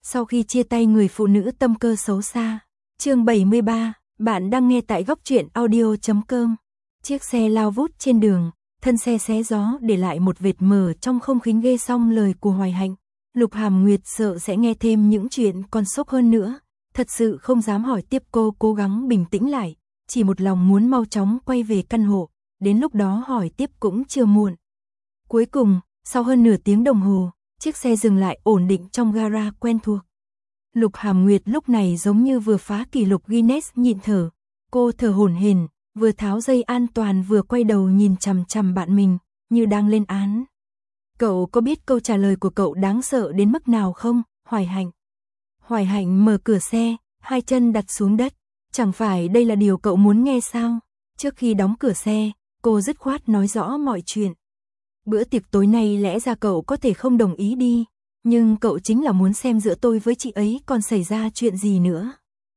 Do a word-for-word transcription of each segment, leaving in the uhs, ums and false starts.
Sau khi chia tay người phụ nữ tâm cơ xấu xa. Chương bảy mươi ba, bạn đang nghe tại góc truyện audio chấm com. Chiếc xe lao vút trên đường, thân xe xé gió để lại một vệt mờ trong không khí. Nghe xong lời của Hoài Hạnh, Lục Hàm Nguyệt sợ sẽ nghe thêm những chuyện còn sốc hơn nữa, thật sự không dám hỏi tiếp. Cô cố gắng bình tĩnh lại, chỉ một lòng muốn mau chóng quay về căn hộ, đến lúc đó hỏi tiếp cũng chưa muộn. Cuối cùng, sau hơn nửa tiếng đồng hồ, chiếc xe dừng lại ổn định trong gara quen thuộc. Lục Hàm Nguyệt lúc này giống như vừa phá kỷ lục Guinness nhịn thở, cô thở hổn hển, vừa tháo dây an toàn vừa quay đầu nhìn chằm chằm bạn mình, như đang lên án. Cậu có biết câu trả lời của cậu đáng sợ đến mức nào không, Hoài Hạnh? Hoài Hạnh mở cửa xe, hai chân đặt xuống đất. Chẳng phải đây là điều cậu muốn nghe sao? Trước khi đóng cửa xe, cô dứt khoát nói rõ mọi chuyện. Bữa tiệc tối nay lẽ ra cậu có thể không đồng ý đi, nhưng cậu chính là muốn xem giữa tôi với chị ấy còn xảy ra chuyện gì nữa.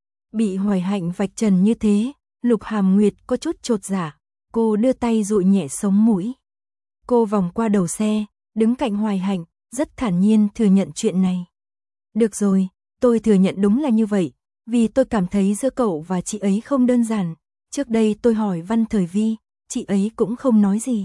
Bị Hoài Hạnh vạch trần như thế, Lục Hàm Nguyệt có chút chột dạ, cô đưa tay dụi nhẹ sống mũi. Cô vòng qua đầu xe, đứng cạnh Hoài Hạnh, rất thản nhiên thừa nhận chuyện này. Được rồi, tôi thừa nhận đúng là như vậy, vì tôi cảm thấy giữa cậu và chị ấy không đơn giản. Trước đây tôi hỏi Văn Thời Vi, chị ấy cũng không nói gì.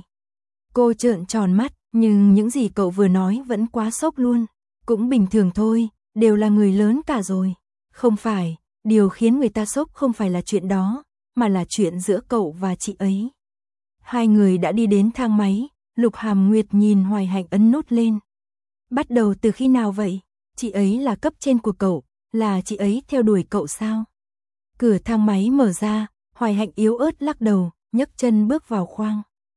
Cô trợn tròn mắt, nhưng những gì cậu vừa nói vẫn quá sốc luôn. Cũng bình thường thôi, đều là người lớn cả rồi. Không phải, điều khiến người ta sốc không phải là chuyện đó, mà là chuyện giữa cậu và chị ấy. Hai người đã đi đến thang máy, Lục Hàm Nguyệt nhìn Hoài Hạnh ấn nút lên. Bắt đầu từ khi nào vậy? Chị ấy là cấp trên của cậu, là chị ấy theo đuổi cậu sao? Cửa thang máy mở ra, Hoài Hạnh yếu ớt lắc đầu, nhấc chân bước vào khoang.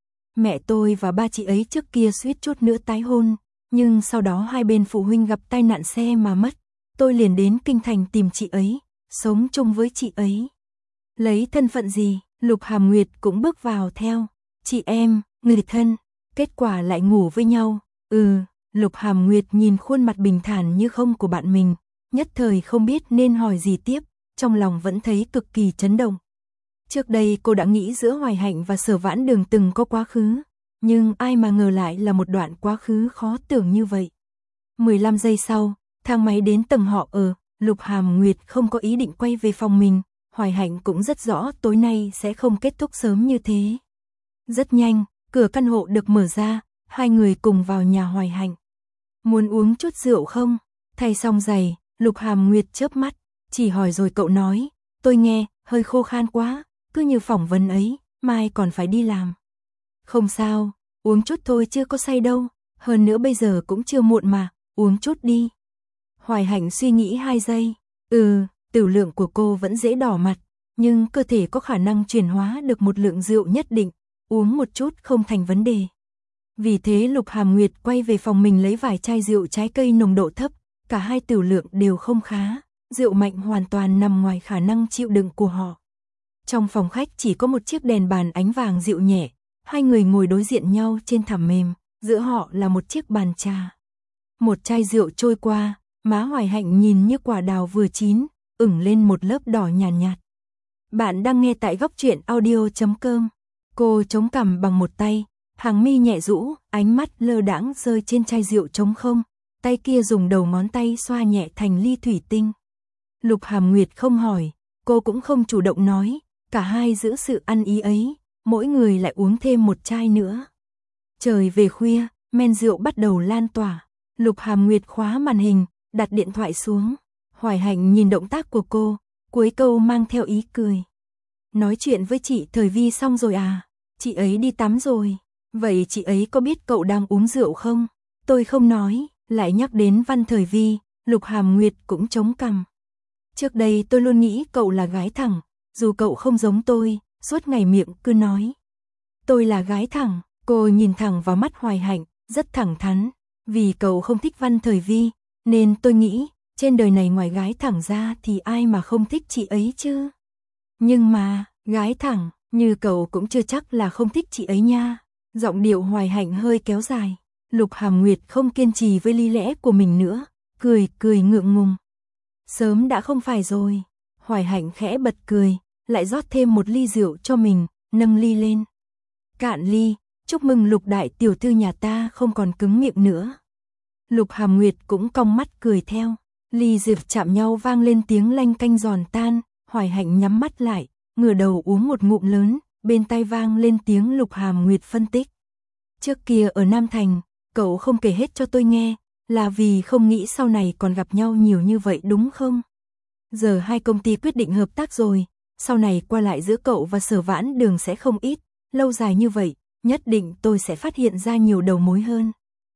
Mẹ tôi và ba chị ấy trước kia suýt chút nữa tái hôn, nhưng sau đó hai bên phụ huynh gặp tai nạn xe mà mất. Tôi liền đến Kinh Thành tìm chị ấy, sống chung với chị ấy. Lấy thân phận gì? Lục Hàm Nguyệt cũng bước vào theo. Chị em, người thân, kết quả lại ngủ với nhau. Ừ, Lục Hàm Nguyệt nhìn khuôn mặt bình thản như không của bạn mình, nhất thời không biết nên hỏi gì tiếp, trong lòng vẫn thấy cực kỳ chấn động. Trước đây cô đã nghĩ giữa Hoài Hạnh và Sở Vãn Đường từng có quá khứ, nhưng ai mà ngờ lại là một đoạn quá khứ khó tưởng như vậy. mười lăm giây sau, thang máy đến tầng họ ở, Lục Hàm Nguyệt không có ý định quay về phòng mình, Hoài Hạnh cũng rất rõ tối nay sẽ không kết thúc sớm như thế. Rất nhanh, cửa căn hộ được mở ra, hai người cùng vào nhà Hoài Hạnh. Muốn uống chút rượu không? Thay xong giày, Lục Hàm Nguyệt chớp mắt, chỉ hỏi rồi cậu nói, tôi nghe, hơi khô khan quá, cứ như phỏng vấn ấy, mai còn phải đi làm. Không sao, uống chút thôi chưa có say đâu, hơn nữa bây giờ cũng chưa muộn mà, uống chút đi. Hoài Hạnh suy nghĩ hai giây, ừ, tiểu lượng của cô vẫn dễ đỏ mặt, nhưng cơ thể có khả năng chuyển hóa được một lượng rượu nhất định, uống một chút không thành vấn đề. Vì thế Lục Hàm Nguyệt quay về phòng mình lấy vài chai rượu trái cây nồng độ thấp, cả hai tiểu lượng đều không khá, rượu mạnh hoàn toàn nằm ngoài khả năng chịu đựng của họ. Trong phòng khách chỉ có một chiếc đèn bàn ánh vàng dịu nhẹ, hai người ngồi đối diện nhau trên thảm mềm, giữa họ là một chiếc bàn trà. Một chai rượu trôi qua, má Hoài Hạnh nhìn như quả đào vừa chín, ửng lên một lớp đỏ nhàn nhạt, nhạt. Bạn đang nghe tại góc truyện audio chấm com. Cô chống cằm bằng một tay, hàng mi nhẹ rũ, ánh mắt lơ đãng rơi trên chai rượu trống không, tay kia dùng đầu ngón tay xoa nhẹ thành ly thủy tinh. Lục Hàm Nguyệt không hỏi, cô cũng không chủ động nói, cả hai giữ sự ăn ý ấy, mỗi người lại uống thêm một chai nữa. Trời về khuya, men rượu bắt đầu lan tỏa, Lục Hàm Nguyệt khóa màn hình, đặt điện thoại xuống. Hoài Hạnh nhìn động tác của cô, cuối câu mang theo ý cười. Nói chuyện với chị Thời Vi xong rồi à? Chị ấy đi tắm rồi. Vậy chị ấy có biết cậu đang uống rượu không? Tôi không nói, lại nhắc đến Văn Thời Vi, Lục Hàm Nguyệt cũng chống cằm. Trước đây tôi luôn nghĩ cậu là gái thẳng, dù cậu không giống tôi, suốt ngày miệng cứ nói. Tôi là gái thẳng, cô nhìn thẳng vào mắt Hoài Hạnh, rất thẳng thắn. Vì cậu không thích Văn Thời Vi, nên tôi nghĩ, trên đời này ngoài gái thẳng ra thì ai mà không thích chị ấy chứ. Nhưng mà, gái thẳng, như cậu cũng chưa chắc là không thích chị ấy nha. Giọng điệu Hoài Hạnh hơi kéo dài. Lục Hàm Nguyệt không kiên trì với lý lẽ của mình nữa, cười cười ngượng ngùng. Sớm đã không phải rồi. Hoài Hạnh khẽ bật cười, lại rót thêm một ly rượu cho mình, nâng ly lên. Cạn ly, chúc mừng Lục đại tiểu thư nhà ta không còn cứng miệng nữa. Lục Hàm Nguyệt cũng cong mắt cười theo. Ly rượu chạm nhau vang lên tiếng lanh canh giòn tan, Hoài Hạnh nhắm mắt lại, ngửa đầu uống một ngụm lớn, bên tai vang lên tiếng Lục Hàm Nguyệt phân tích. Trước kia ở Nam Thành, cậu không kể hết cho tôi nghe, là vì không nghĩ sau này còn gặp nhau nhiều như vậy đúng không? Giờ hai công ty quyết định hợp tác rồi, sau này qua lại giữa cậu và Sở Vãn Đường sẽ không ít, lâu dài như vậy, nhất định tôi sẽ phát hiện ra nhiều đầu mối hơn.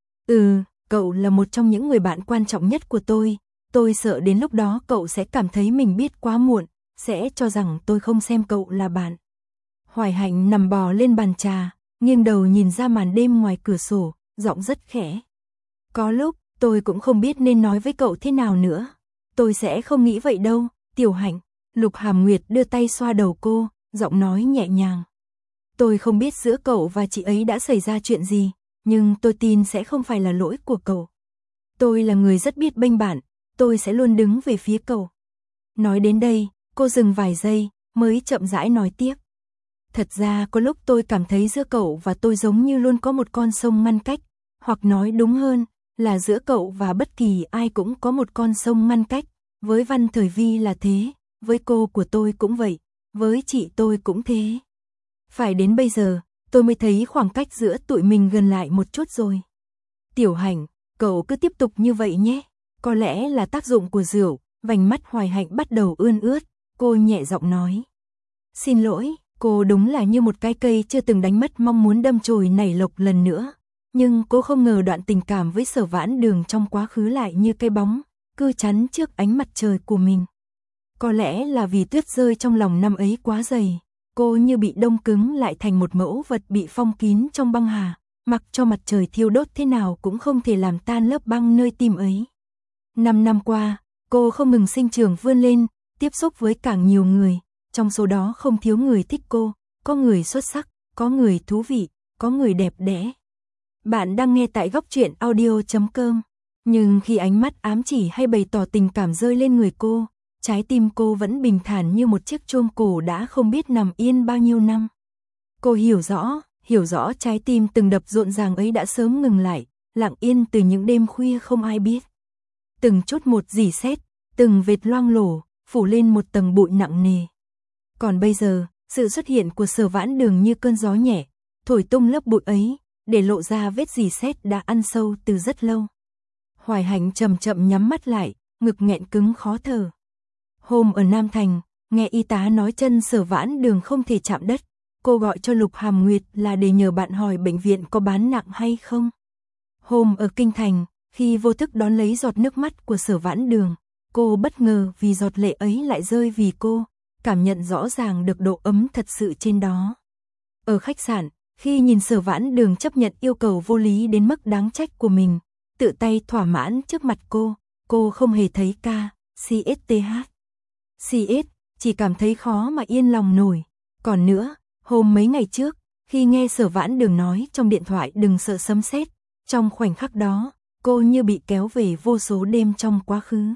Ừ, cậu là một trong những người bạn quan trọng nhất của tôi, tôi sợ đến lúc đó cậu sẽ cảm thấy mình biết quá muộn, sẽ cho rằng tôi không xem cậu là bạn. Hoài Hạnh nằm bò lên bàn trà, nghiêng đầu nhìn ra màn đêm ngoài cửa sổ, giọng rất khẽ. Có lúc, tôi cũng không biết nên nói với cậu thế nào nữa. Tôi sẽ không nghĩ vậy đâu, Tiểu Hạnh. Lục Hàm Nguyệt đưa tay xoa đầu cô, giọng nói nhẹ nhàng. Tôi không biết giữa cậu và chị ấy đã xảy ra chuyện gì, nhưng tôi tin sẽ không phải là lỗi của cậu. Tôi là người rất biết bênh bạn, tôi sẽ luôn đứng về phía cậu. Nói đến đây, cô dừng vài giây, mới chậm rãi nói tiếp. Thật ra có lúc tôi cảm thấy giữa cậu và tôi giống như luôn có một con sông ngăn cách, hoặc nói đúng hơn, là giữa cậu và bất kỳ ai cũng có một con sông ngăn cách, với Văn Thời Vi là thế, với cô của tôi cũng vậy, với chị tôi cũng thế. Phải đến bây giờ, tôi mới thấy khoảng cách giữa tụi mình gần lại một chút rồi. Tiểu Hạnh, cậu cứ tiếp tục như vậy nhé, có lẽ là tác dụng của rượu, vành mắt Hoài Hạnh bắt đầu ươn ướt, cô nhẹ giọng nói. Xin lỗi, cô đúng là như một cái cây chưa từng đánh mất mong muốn đâm chồi nảy lộc lần nữa. Nhưng cô không ngờ đoạn tình cảm với Sở Vãn Đường trong quá khứ lại như cây bóng, cứ chắn trước ánh mặt trời của mình. Có lẽ là vì tuyết rơi trong lòng năm ấy quá dày, cô như bị đông cứng lại thành một mẫu vật bị phong kín trong băng hà, mặc cho mặt trời thiêu đốt thế nào cũng không thể làm tan lớp băng nơi tim ấy. Năm năm qua, cô không ngừng sinh trưởng vươn lên, tiếp xúc với càng nhiều người, trong số đó không thiếu người thích cô, có người xuất sắc, có người thú vị, có người đẹp đẽ. Bạn đang nghe tại góc truyện audio chấm com. Nhưng khi ánh mắt ám chỉ hay bày tỏ tình cảm rơi lên người cô, trái tim cô vẫn bình thản như một chiếc chuông cổ đã không biết nằm yên bao nhiêu năm. Cô hiểu rõ, hiểu rõ trái tim từng đập rộn ràng ấy đã sớm ngừng lại, lặng yên từ những đêm khuya không ai biết. Từng chút một rỉ sét, từng vệt loang lổ, phủ lên một tầng bụi nặng nề. Còn bây giờ, sự xuất hiện của Sở Vãn Đường như cơn gió nhẹ, thổi tung lớp bụi ấy, để lộ ra vết rỉ sét đã ăn sâu từ rất lâu. Hoài Hạnh chậm chậm nhắm mắt lại, ngực nghẹn cứng khó thở. Hôm ở Nam Thành, nghe y tá nói chân Sở Vãn Đường không thể chạm đất, cô gọi cho Lục Hàm Nguyệt là để nhờ bạn hỏi bệnh viện có bán nặng hay không. Hôm ở Kinh Thành, khi vô thức đón lấy giọt nước mắt của Sở Vãn Đường, cô bất ngờ vì giọt lệ ấy lại rơi vì cô, cảm nhận rõ ràng được độ ấm thật sự trên đó. Ở khách sạn, khi nhìn Sở Vãn Đường chấp nhận yêu cầu vô lý đến mức đáng trách của mình, tự tay thỏa mãn trước mặt cô, cô không hề thấy ca, xê ét tê hát. xê ét, chỉ cảm thấy khó mà yên lòng nổi. Còn nữa, hôm mấy ngày trước, khi nghe Sở Vãn Đường nói trong điện thoại đừng sợ sấm sét, trong khoảnh khắc đó, cô như bị kéo về vô số đêm trong quá khứ.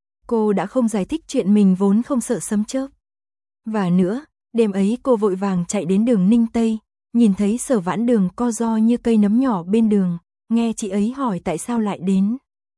Cô đã không giải thích chuyện mình vốn không sợ sấm chớp. Và nữa, đêm ấy cô vội vàng chạy đến đường Ninh Tây, nhìn thấy Sở Vãn Đường co ro như cây nấm nhỏ bên đường, nghe chị ấy hỏi tại sao lại đến.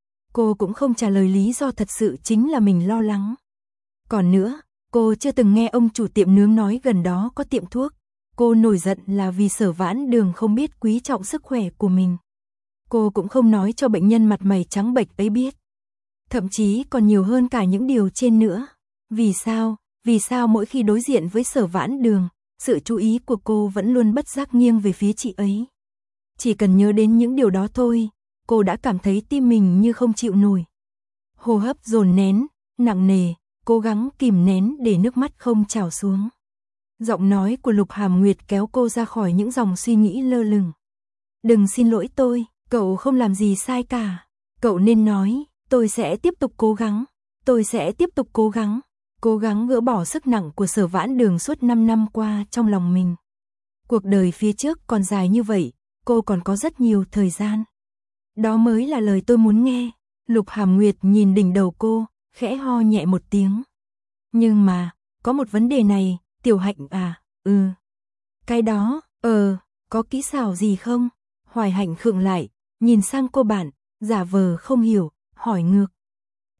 Cô cũng không trả lời lý do thật sự chính là mình lo lắng. Còn nữa, cô chưa từng nghe ông chủ tiệm nướng nói gần đó có tiệm thuốc. Cô nổi giận là vì Sở Vãn Đường không biết quý trọng sức khỏe của mình. Cô cũng không nói cho bệnh nhân mặt mày trắng bệch ấy biết. Thậm chí còn nhiều hơn cả những điều trên nữa. Vì sao? Vì sao mỗi khi đối diện với Sở Vãn Đường, sự chú ý của cô vẫn luôn bất giác nghiêng về phía chị ấy. Chỉ cần nhớ đến những điều đó thôi, cô đã cảm thấy tim mình như không chịu nổi. Hô hấp dồn nén, nặng nề, cố gắng kìm nén để nước mắt không trào xuống. Giọng nói của Lục Hàm Nguyệt kéo cô ra khỏi những dòng suy nghĩ lơ lửng. Đừng xin lỗi tôi, cậu không làm gì sai cả. Cậu nên nói, tôi sẽ tiếp tục cố gắng, tôi sẽ tiếp tục cố gắng. Cố gắng gỡ bỏ sức nặng của Sở Vãn Đường suốt năm năm qua trong lòng mình. Cuộc đời phía trước còn dài như vậy, cô còn có rất nhiều thời gian. Đó mới là lời tôi muốn nghe. Lục Hàm Nguyệt nhìn đỉnh đầu cô, khẽ ho nhẹ một tiếng. Nhưng mà, có một vấn đề này, Tiểu Hạnh à, ừ. Cái đó, ờ, có kỹ xảo gì không? Hoài Hạnh khựng lại, nhìn sang cô bạn, giả vờ không hiểu, hỏi ngược.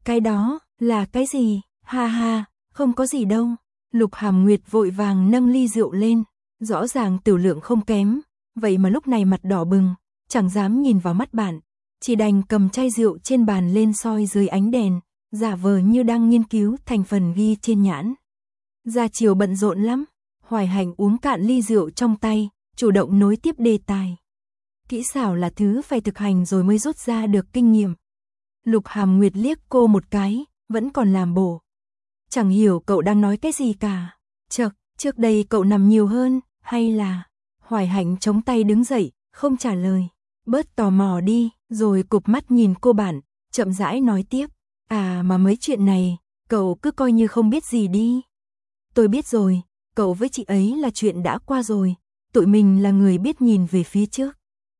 Cái đó, là cái gì? Ha ha, không có gì đâu. Lục Hàm Nguyệt vội vàng nâng ly rượu lên, rõ ràng tiểu lượng không kém, vậy mà lúc này mặt đỏ bừng, chẳng dám nhìn vào mắt bạn, chỉ đành cầm chai rượu trên bàn lên soi dưới ánh đèn, giả vờ như đang nghiên cứu thành phần ghi trên nhãn. Gia Triều bận rộn lắm, Hoài Hạnh uống cạn ly rượu trong tay, chủ động nối tiếp đề tài. Kỹ xảo là thứ phải thực hành rồi mới rút ra được kinh nghiệm. Lục Hàm Nguyệt liếc cô một cái, vẫn còn làm bộ. Chẳng hiểu cậu đang nói cái gì cả. Chậc, trước đây cậu nằm nhiều hơn, hay là... Hoài Hạnh chống tay đứng dậy, không trả lời. Bớt tò mò đi, rồi cụp mắt nhìn cô bạn, chậm rãi nói tiếp. À mà mấy chuyện này, cậu cứ coi như không biết gì đi. Tôi biết rồi, cậu với chị ấy là chuyện đã qua rồi, tụi mình là người biết nhìn về phía trước.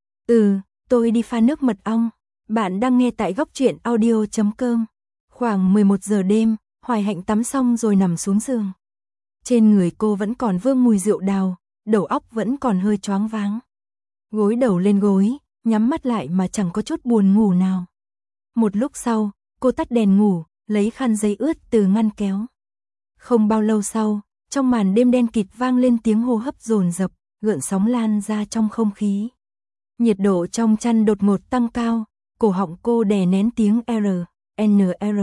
Ừ, tôi đi pha nước mật ong. Bạn đang nghe tại góc truyện audio chấm com. Khoảng mười một giờ đêm, Hoài Hạnh tắm xong rồi nằm xuống giường. Trên người cô vẫn còn vương mùi rượu đào, đầu óc vẫn còn hơi choáng váng. Gối đầu lên gối, nhắm mắt lại mà chẳng có chút buồn ngủ nào. Một lúc sau, cô tắt đèn ngủ, lấy khăn giấy ướt từ ngăn kéo. Không bao lâu sau, trong màn đêm đen kịt vang lên tiếng hô hấp dồn dập, gợn sóng lan ra trong không khí. Nhiệt độ trong chăn đột ngột tăng cao, cổ họng cô đè nén tiếng R, N R.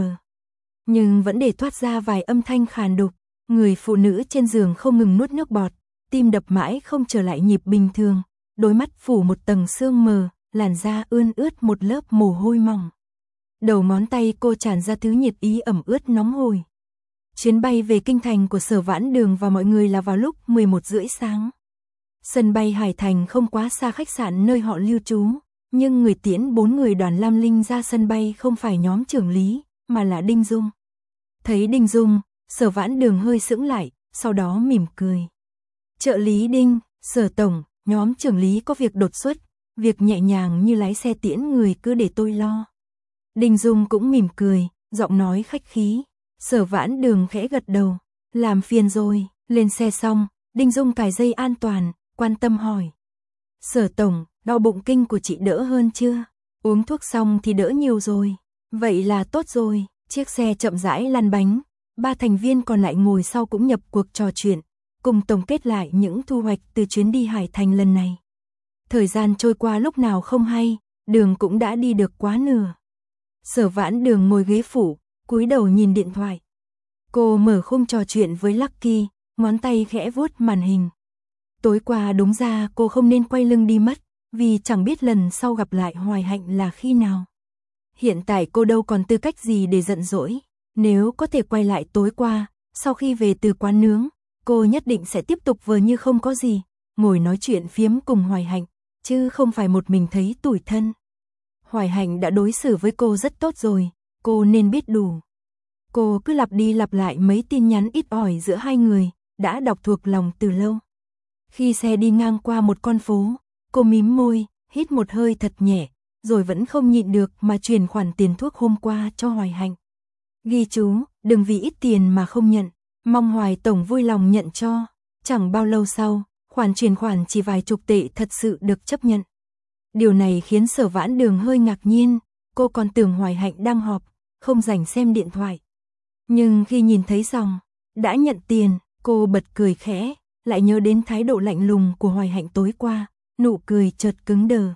Nhưng vẫn để thoát ra vài âm thanh khàn đục, người phụ nữ trên giường không ngừng nuốt nước bọt, tim đập mãi không trở lại nhịp bình thường, đôi mắt phủ một tầng sương mờ, làn da ươn ướt một lớp mồ hôi mỏng. Đầu ngón tay cô tràn ra thứ nhiệt ý ẩm ướt nóng hổi. Chuyến bay về kinh thành của Sở Vãn Đường và mọi người là vào lúc mười một rưỡi sáng. Sân bay Hải Thành không quá xa khách sạn nơi họ lưu trú, nhưng người tiễn bốn người đoàn Lam Linh ra sân bay không phải nhóm trưởng lý, mà là Đinh Dung. Thấy Đinh Dung, Sở Vãn Đường hơi sững lại, sau đó mỉm cười. Trợ lý Đinh, Sở Tổng, nhóm trưởng lý có việc đột xuất, việc nhẹ nhàng như lái xe tiễn người cứ để tôi lo. Đinh Dung cũng mỉm cười, giọng nói khách khí. Sở Vãn Đường khẽ gật đầu, làm phiền rồi. Lên xe xong, Đinh Dung cài dây an toàn, quan tâm hỏi. Sở Tổng, đau bụng kinh của chị đỡ hơn chưa? Uống thuốc xong thì đỡ nhiều rồi. Vậy là tốt rồi. Chiếc xe chậm rãi lăn bánh, ba thành viên còn lại ngồi sau cũng nhập cuộc trò chuyện, cùng tổng kết lại những thu hoạch từ chuyến đi Hải Thành lần này. Thời gian trôi qua lúc nào không hay, đường cũng đã đi được quá nửa. Sở Vãn Đường ngồi ghế phụ, cúi đầu nhìn điện thoại. Cô mở khung trò chuyện với Lucky, ngón tay khẽ vuốt màn hình. Tối qua đúng ra cô không nên quay lưng đi mất, vì chẳng biết lần sau gặp lại Hoài Hạnh là khi nào. Hiện tại cô đâu còn tư cách gì để giận dỗi. Nếu có thể quay lại tối qua, sau khi về từ quán nướng, cô nhất định sẽ tiếp tục vờ như không có gì, ngồi nói chuyện phiếm cùng Hoài Hạnh, chứ không phải một mình thấy tủi thân. Hoài Hạnh đã đối xử với cô rất tốt rồi, cô nên biết đủ. Cô cứ lặp đi lặp lại mấy tin nhắn ít ỏi giữa hai người, đã đọc thuộc lòng từ lâu. Khi xe đi ngang qua một con phố, cô mím môi, hít một hơi thật nhẹ, rồi vẫn không nhịn được mà chuyển khoản tiền thuốc hôm qua cho Hoài Hạnh. Ghi chú, đừng vì ít tiền mà không nhận, mong Hoài Tổng vui lòng nhận cho. Chẳng bao lâu sau, khoản chuyển khoản chỉ vài chục tệ thật sự được chấp nhận. Điều này khiến Sở Vãn Đường hơi ngạc nhiên, cô còn tưởng Hoài Hạnh đang họp, không rảnh xem điện thoại. Nhưng khi nhìn thấy dòng, đã nhận tiền, cô bật cười khẽ, lại nhớ đến thái độ lạnh lùng của Hoài Hạnh tối qua, nụ cười chợt cứng đờ.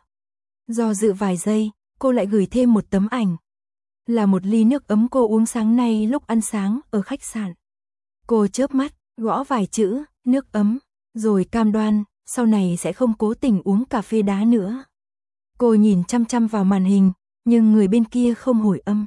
Do dự vài giây, cô lại gửi thêm một tấm ảnh. Là một ly nước ấm cô uống sáng nay lúc ăn sáng ở khách sạn. Cô chớp mắt, gõ vài chữ, nước ấm, rồi cam đoan, sau này sẽ không cố tình uống cà phê đá nữa. Cô nhìn chăm chăm vào màn hình, nhưng người bên kia không hồi âm.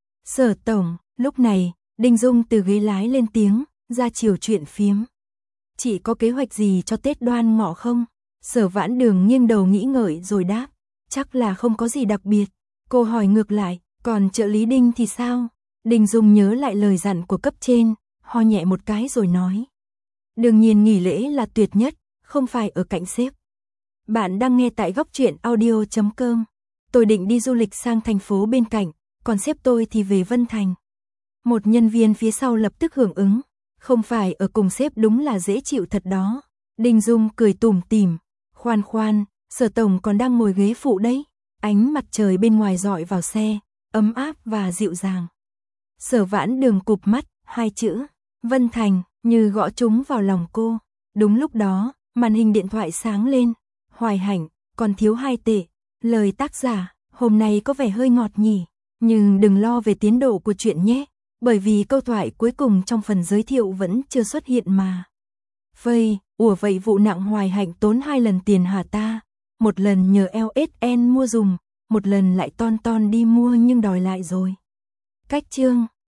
Sở Tổng, lúc này, Đinh Dung từ ghế lái lên tiếng, ra chiều chuyện phiếm. Chị có kế hoạch gì cho Tết Đoan Ngọ không? Sở Vãn Đường nghiêng đầu nghĩ ngợi rồi đáp, chắc là không có gì đặc biệt. Cô hỏi ngược lại, còn trợ lý Đinh thì sao? Đinh Dung nhớ lại lời dặn của cấp trên, ho nhẹ một cái rồi nói. Đương nhiên nghỉ lễ là tuyệt nhất, không phải ở cạnh sếp. Bạn đang nghe tại góc truyện audio chấm com. Tôi định đi du lịch sang thành phố bên cạnh, còn sếp tôi thì về Vân Thành. Một nhân viên phía sau lập tức hưởng ứng. Không phải ở cùng sếp đúng là dễ chịu thật đó. Đinh Dung cười tủm tỉm. Khoan khoan, Sở Tổng còn đang ngồi ghế phụ đấy. Ánh mặt trời bên ngoài rọi vào xe, ấm áp và dịu dàng. Sở Vãn Đường cụp mắt, hai chữ Vân Thành như gõ trúng vào lòng cô. Đúng lúc đó, màn hình điện thoại sáng lên. Hoài Hạnh, còn thiếu hai tệ. Lời tác giả, hôm nay có vẻ hơi ngọt nhỉ, nhưng đừng lo về tiến độ của chuyện nhé, bởi vì câu thoại cuối cùng trong phần giới thiệu vẫn chưa xuất hiện mà. Vây, ủa vậy vụ nặng Hoài Hạnh tốn hai lần tiền hả ta? Một lần nhờ lờ ét en mua dùm, một lần lại ton ton đi mua nhưng đòi lại rồi. Cách chương